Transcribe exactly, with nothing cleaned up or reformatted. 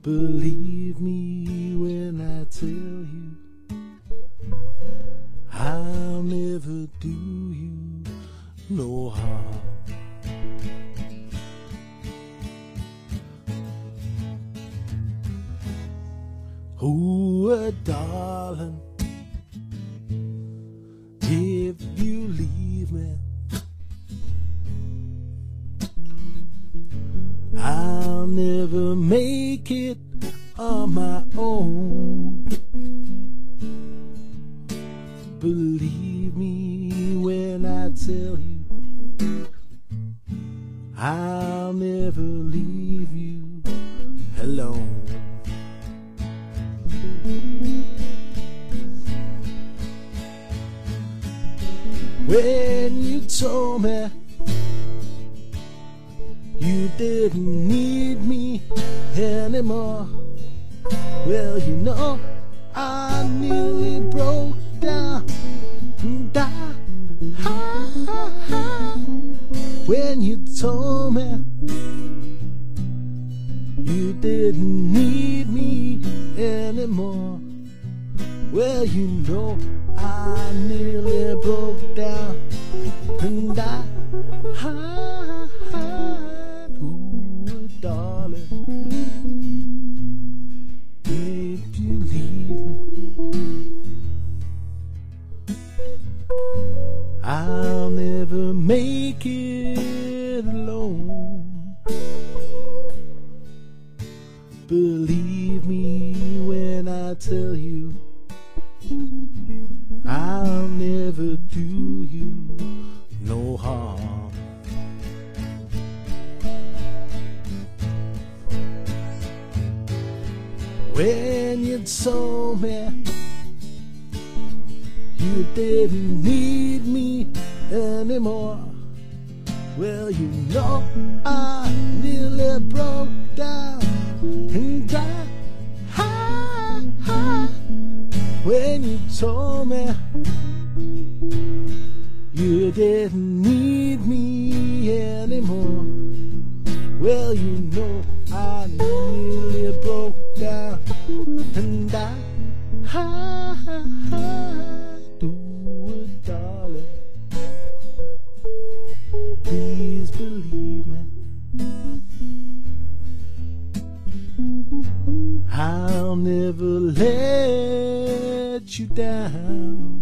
Believe me when I tell you I'll never do you no harm. Oh, darling, if you leave me, I'll never make it on my own. Believe me when I tell you I'll never leave you alone. When you told me you didn't need me anymore, well, you know, I nearly broke down and died. When you told me you didn't need me anymore, well, you know, I nearly broke down and died. Ooh, darling, if you leave me, I'll never make it alone. Believe me when I tell you I'll never do you no harm. When you told me you didn't need me anymore, well, you know, I nearly broke down and died. When you told me you didn't need me anymore, well, you know, I nearly broke down and died. Do it, darling, please believe me, I'll never let you down.